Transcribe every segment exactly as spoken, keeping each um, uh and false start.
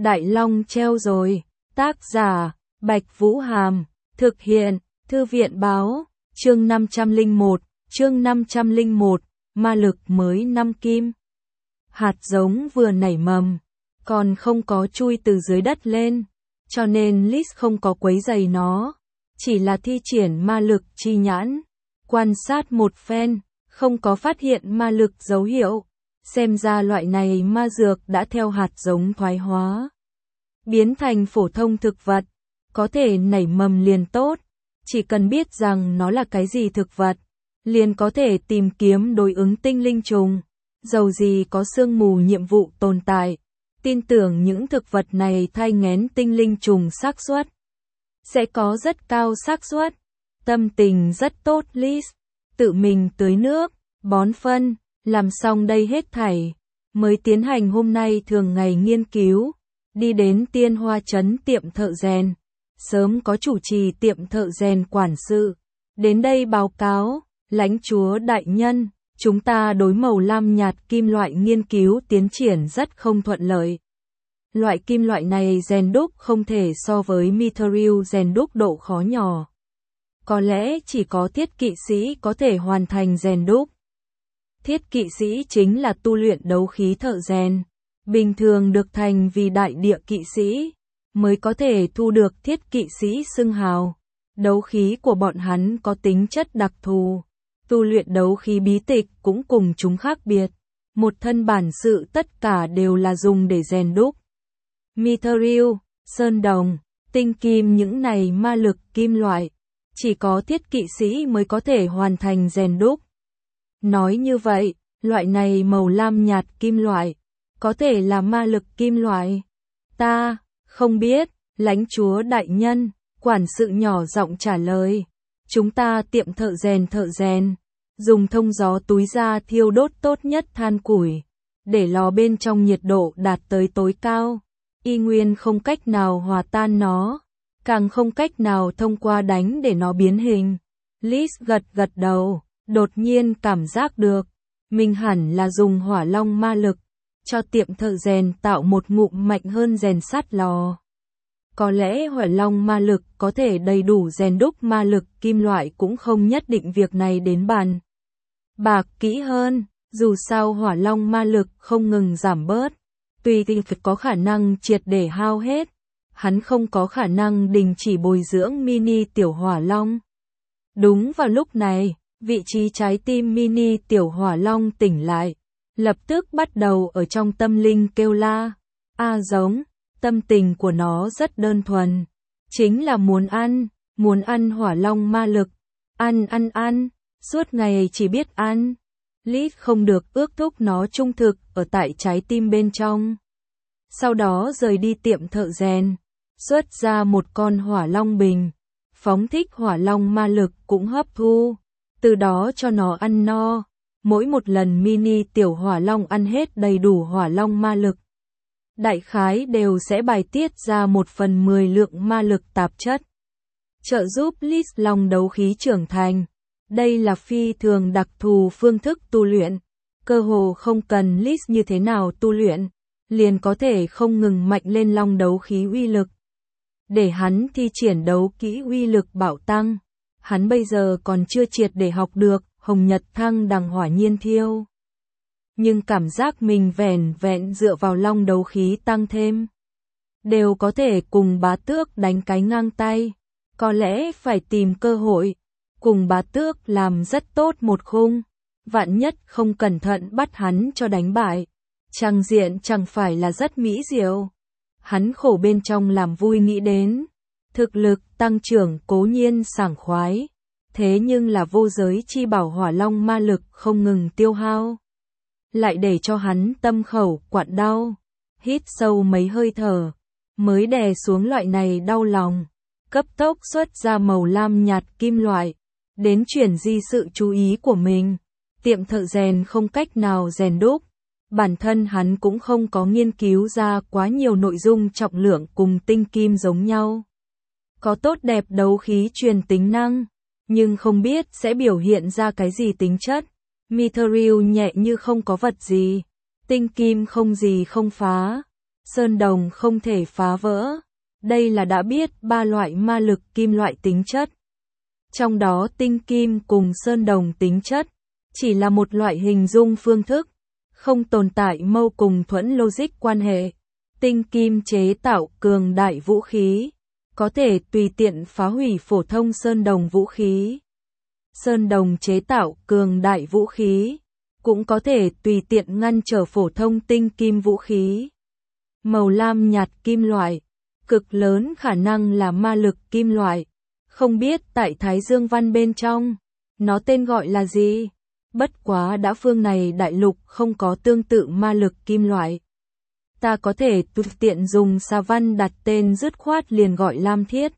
Đại Long treo rồi. Tác giả, Bạch Vũ Hàm. Thực hiện, Thư viện báo. Chương năm trăm lẻ một, chương năm trăm lẻ một, ma lực mới năm kim. Hạt giống vừa nảy mầm, còn không có chui từ dưới đất lên, cho nên Liz không có quấy rầy nó, chỉ là thi triển ma lực chi nhãn, quan sát một phen, không có phát hiện ma lực dấu hiệu, xem ra loại này ma dược đã theo hạt giống thoái hóa, biến thành phổ thông thực vật, có thể nảy mầm liền tốt, chỉ cần biết rằng nó là cái gì thực vật, liền có thể tìm kiếm đối ứng tinh linh trùng, dầu gì có sương mù nhiệm vụ tồn tại, tin tưởng những thực vật này thai nghén tinh linh trùng xác suất sẽ có rất cao xác suất. Tâm tình rất tốt Liz, tự mình tưới nước, bón phân, làm xong đây hết thảy, mới tiến hành hôm nay thường ngày nghiên cứu, đi đến Tiên Hoa trấn tiệm thợ rèn, sớm có chủ trì tiệm thợ rèn quản sự, đến đây báo cáo, lãnh chúa đại nhân, chúng ta đối màu lam nhạt kim loại nghiên cứu tiến triển rất không thuận lợi. Loại kim loại này rèn đúc không thể so với mithril rèn đúc độ khó nhỏ. Có lẽ chỉ có thiết kỵ sĩ có thể hoàn thành rèn đúc. Thiết kỵ sĩ chính là tu luyện đấu khí thợ rèn, bình thường được thành vì đại địa kỵ sĩ, mới có thể thu được thiết kỵ sĩ xưng hào. Đấu khí của bọn hắn có tính chất đặc thù, tu luyện đấu khí bí tịch cũng cùng chúng khác biệt. Một thân bản sự tất cả đều là dùng để rèn đúc. Mithril, sơn đồng, tinh kim những này ma lực kim loại, chỉ có thiết kỵ sĩ mới có thể hoàn thành rèn đúc. Nói như vậy, loại này màu lam nhạt kim loại, có thể là ma lực kim loại. Ta, không biết, lãnh chúa đại nhân, quản sự nhỏ giọng trả lời. Chúng ta tiệm thợ rèn thợ rèn, dùng thông gió túi ra thiêu đốt tốt nhất than củi, để lò bên trong nhiệt độ đạt tới tối cao. Y nguyên không cách nào hòa tan nó, càng không cách nào thông qua đánh để nó biến hình. Liz gật gật đầu, đột nhiên cảm giác được, mình hẳn là dùng hỏa long ma lực, cho tiệm thợ rèn tạo một ngụm mạnh hơn rèn sắt lò. Có lẽ hỏa long ma lực có thể đầy đủ rèn đúc ma lực kim loại cũng không nhất định việc này đến bàn bạc kỹ hơn, dù sao hỏa long ma lực không ngừng giảm bớt. Tùy thì có khả năng triệt để hao hết, hắn không có khả năng đình chỉ bồi dưỡng mini tiểu hỏa long. Đúng vào lúc này, vị trí trái tim mini tiểu hỏa long tỉnh lại, lập tức bắt đầu ở trong tâm linh kêu la. A giống, tâm tình của nó rất đơn thuần, chính là muốn ăn, muốn ăn hỏa long ma lực, ăn ăn ăn, suốt ngày chỉ biết ăn. Liz không được ước thúc nó trung thực ở tại trái tim bên trong. Sau đó rời đi tiệm thợ rèn, xuất ra một con hỏa long bình, phóng thích hỏa long ma lực cũng hấp thu, từ đó cho nó ăn no. Mỗi một lần mini tiểu hỏa long ăn hết đầy đủ hỏa long ma lực, đại khái đều sẽ bài tiết ra một phần mười lượng ma lực tạp chất, trợ giúp Liz long đấu khí trưởng thành. Đây là phi thường đặc thù phương thức tu luyện, cơ hồ không cần Liz như thế nào tu luyện, liền có thể không ngừng mạnh lên long đấu khí uy lực. Để hắn thi triển đấu kỹ uy lực bạo tăng, hắn bây giờ còn chưa triệt để học được hồng nhật thăng đằng hỏa nhiên thiêu. Nhưng cảm giác mình vẻn vẹn dựa vào long đấu khí tăng thêm, đều có thể cùng bá tước đánh cái ngang tay, có lẽ phải tìm cơ hội. Cùng bá tước làm rất tốt một khung, vạn nhất không cẩn thận bắt hắn cho đánh bại, trang diện chẳng phải là rất mỹ diệu. Hắn khổ bên trong làm vui nghĩ đến, thực lực tăng trưởng cố nhiên sảng khoái, thế nhưng là vô giới chi bảo hỏa long ma lực không ngừng tiêu hao, lại để cho hắn tâm khẩu quặn đau, hít sâu mấy hơi thở, mới đè xuống loại này đau lòng, cấp tốc xuất ra màu lam nhạt kim loại. Đến chuyển di sự chú ý của mình, tiệm thợ rèn không cách nào rèn đúc, bản thân hắn cũng không có nghiên cứu ra quá nhiều nội dung trọng lượng cùng tinh kim giống nhau. Có tốt đẹp đấu khí truyền tính năng, nhưng không biết sẽ biểu hiện ra cái gì tính chất. Mithril nhẹ như không có vật gì, tinh kim không gì không phá, sơn đồng không thể phá vỡ. Đây là đã biết ba loại ma lực kim loại tính chất. Trong đó tinh kim cùng sơn đồng tính chất chỉ là một loại hình dung phương thức, không tồn tại mâu cùng thuẫn logic quan hệ. Tinh kim chế tạo cường đại vũ khí, có thể tùy tiện phá hủy phổ thông sơn đồng vũ khí. Sơn đồng chế tạo cường đại vũ khí, cũng có thể tùy tiện ngăn trở phổ thông tinh kim vũ khí. Màu lam nhạt kim loại, cực lớn khả năng là ma lực kim loại. Không biết tại Thái Dương Văn bên trong, nó tên gọi là gì? Bất quá đã phương này đại lục không có tương tự ma lực kim loại. Ta có thể tùy tiện dùng xà văn đặt tên dứt khoát liền gọi lam thiết.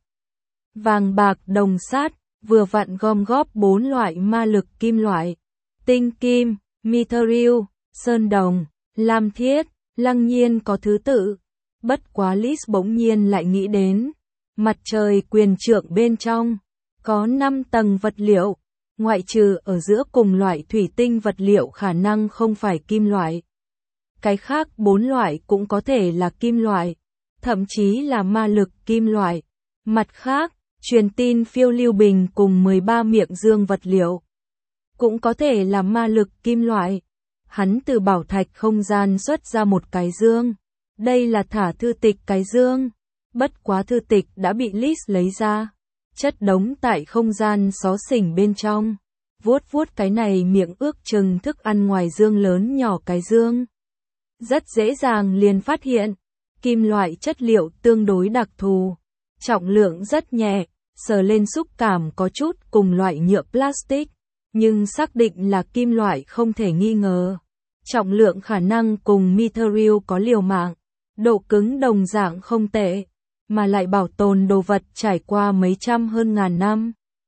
Vàng bạc đồng sắt, vừa vặn gom góp bốn loại ma lực kim loại. Tinh kim, mithril, sơn đồng, lam thiết, lăng nhiên có thứ tự. Bất quá Lis bỗng nhiên lại nghĩ đến, mặt trời quyền trượng bên trong, có năm tầng vật liệu, ngoại trừ ở giữa cùng loại thủy tinh vật liệu khả năng không phải kim loại. Cái khác bốn loại cũng có thể là kim loại, thậm chí là ma lực kim loại. Mặt khác, truyền tin phiêu lưu bình cùng mười ba miệng dương vật liệu, cũng có thể là ma lực kim loại. Hắn từ bảo thạch không gian xuất ra một cái dương. Đây là thả thư tịch cái dương. Bất quá thư tịch đã bị Lis lấy ra, chất đống tại không gian xó xỉnh bên trong. Vuốt vuốt cái này miệng ước chừng thức ăn ngoài dương lớn nhỏ cái dương. Rất dễ dàng liền phát hiện, kim loại chất liệu tương đối đặc thù, trọng lượng rất nhẹ, sờ lên xúc cảm có chút cùng loại nhựa plastic, nhưng xác định là kim loại không thể nghi ngờ. Trọng lượng khả năng cùng mithril có liều mạng, độ cứng đồng dạng không tệ, mà lại bảo tồn đồ vật trải qua mấy trăm hơn ngàn năm.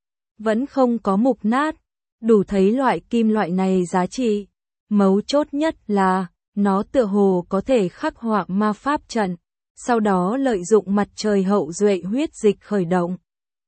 Vẫn không có mục nát, đủ thấy loại kim loại này giá trị. Mấu chốt nhất là, nó tựa hồ có thể khắc họa ma pháp trận, sau đó lợi dụng mặt trời hậu duệ huyết dịch khởi động.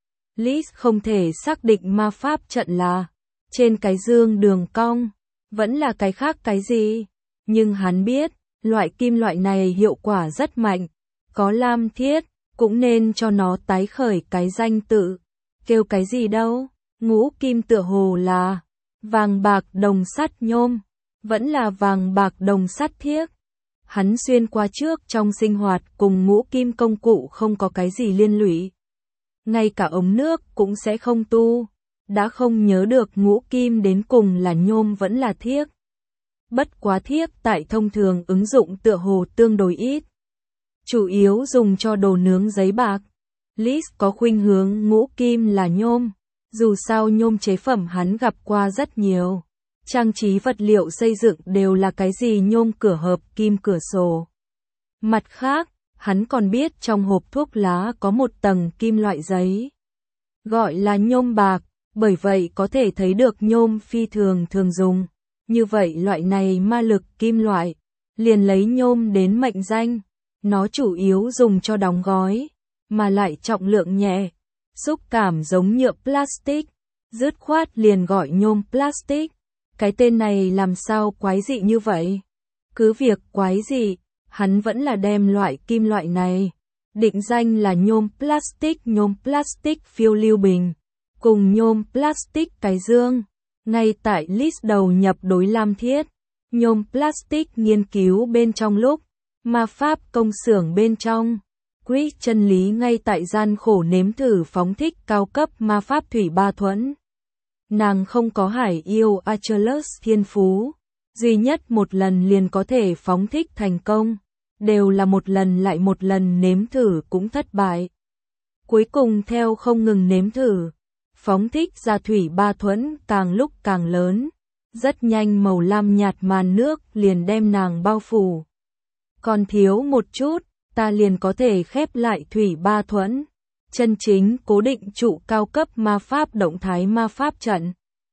Lis không thể xác định ma pháp trận là trên cái dương đường cong, vẫn là cái khác cái gì, nhưng hắn biết, loại kim loại này hiệu quả rất mạnh, có lam thiết, cũng nên cho nó tái khởi cái danh tự, kêu cái gì đâu, ngũ kim tựa hồ là vàng bạc đồng sắt nhôm, vẫn là vàng bạc đồng sắt thiếc. Hắn xuyên qua trước trong sinh hoạt cùng ngũ kim công cụ không có cái gì liên lụy. Ngay cả ống nước cũng sẽ không tu, đã không nhớ được ngũ kim đến cùng là nhôm vẫn là thiếc. Bất quá thiếc tại thông thường ứng dụng tựa hồ tương đối ít, chủ yếu dùng cho đồ nướng giấy bạc. Lis có khuynh hướng ngũ kim là nhôm, dù sao nhôm chế phẩm hắn gặp qua rất nhiều. Trang trí vật liệu xây dựng đều là cái gì nhôm cửa hợp kim cửa sổ. Mặt khác, hắn còn biết trong hộp thuốc lá có một tầng kim loại giấy, gọi là nhôm bạc, bởi vậy có thể thấy được nhôm phi thường thường dùng. Như vậy loại này ma lực kim loại, liền lấy nhôm đến mệnh danh. Nó chủ yếu dùng cho đóng gói, mà lại trọng lượng nhẹ, xúc cảm giống nhựa plastic, dứt khoát liền gọi nhôm plastic. Cái tên này làm sao quái dị như vậy? Cứ việc quái dị, hắn vẫn là đem loại kim loại này định danh là nhôm plastic, nhôm plastic phiêu lưu bình, cùng nhôm plastic cái dương. Ngay tại Lis đầu nhập đối lam thiết, nhôm plastic nghiên cứu bên trong lúc, ma pháp công xưởng bên trong, Chris chân lý ngay tại gian khổ nếm thử phóng thích cao cấp ma pháp thủy ba thuẫn. Nàng không có hải yêu Achilles thiên phú, duy nhất một lần liền có thể phóng thích thành công, đều là một lần lại một lần nếm thử cũng thất bại. Cuối cùng theo không ngừng nếm thử, phóng thích ra thủy ba thuẫn càng lúc càng lớn, rất nhanh màu lam nhạt màn nước liền đem nàng bao phủ. Còn thiếu một chút, ta liền có thể khép lại thủy ba thuẫn, chân chính cố định trụ cao cấp ma pháp động thái ma pháp trận.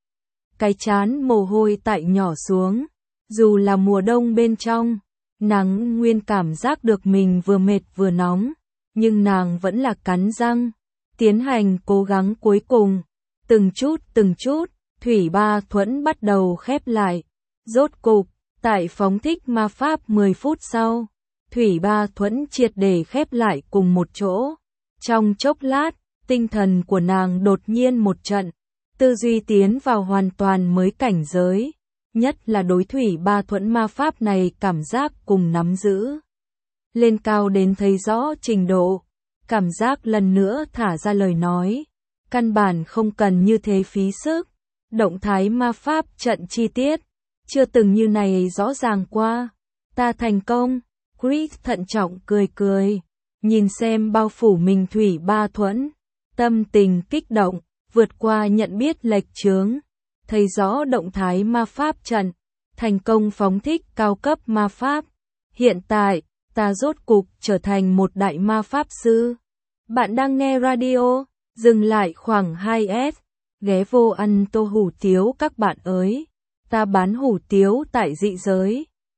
Cái chán mồ hôi tại nhỏ xuống, dù là mùa đông bên trong, nàng nguyên cảm giác được mình vừa mệt vừa nóng, nhưng nàng vẫn là cắn răng, tiến hành cố gắng cuối cùng, từng chút từng chút, thủy ba thuẫn bắt đầu khép lại, rốt cục, tại phóng thích ma pháp mười phút sau, thủy ba thuẫn triệt để khép lại cùng một chỗ. Trong chốc lát, tinh thần của nàng đột nhiên một trận, tư duy tiến vào hoàn toàn mới cảnh giới, nhất là đối thủy ba thuẫn ma pháp này cảm giác cùng nắm giữ. Lên cao đến thấy rõ trình độ, cảm giác lần nữa thả ra lời nói, căn bản không cần như thế phí sức, động thái ma pháp trận chi tiết, chưa từng như này rõ ràng qua, ta thành công, Chris thận trọng cười cười, nhìn xem bao phủ mình thủy ba thuẫn, tâm tình kích động, vượt qua nhận biết lệch chướng, thấy rõ động thái ma pháp trận, thành công phóng thích cao cấp ma pháp, hiện tại, ta rốt cục trở thành một đại ma pháp sư. Bạn đang nghe radio, dừng lại khoảng hai S, ghé vô ăn tô hủ tiếu các bạn ơi, ta bán hủ tiếu tại dị giới.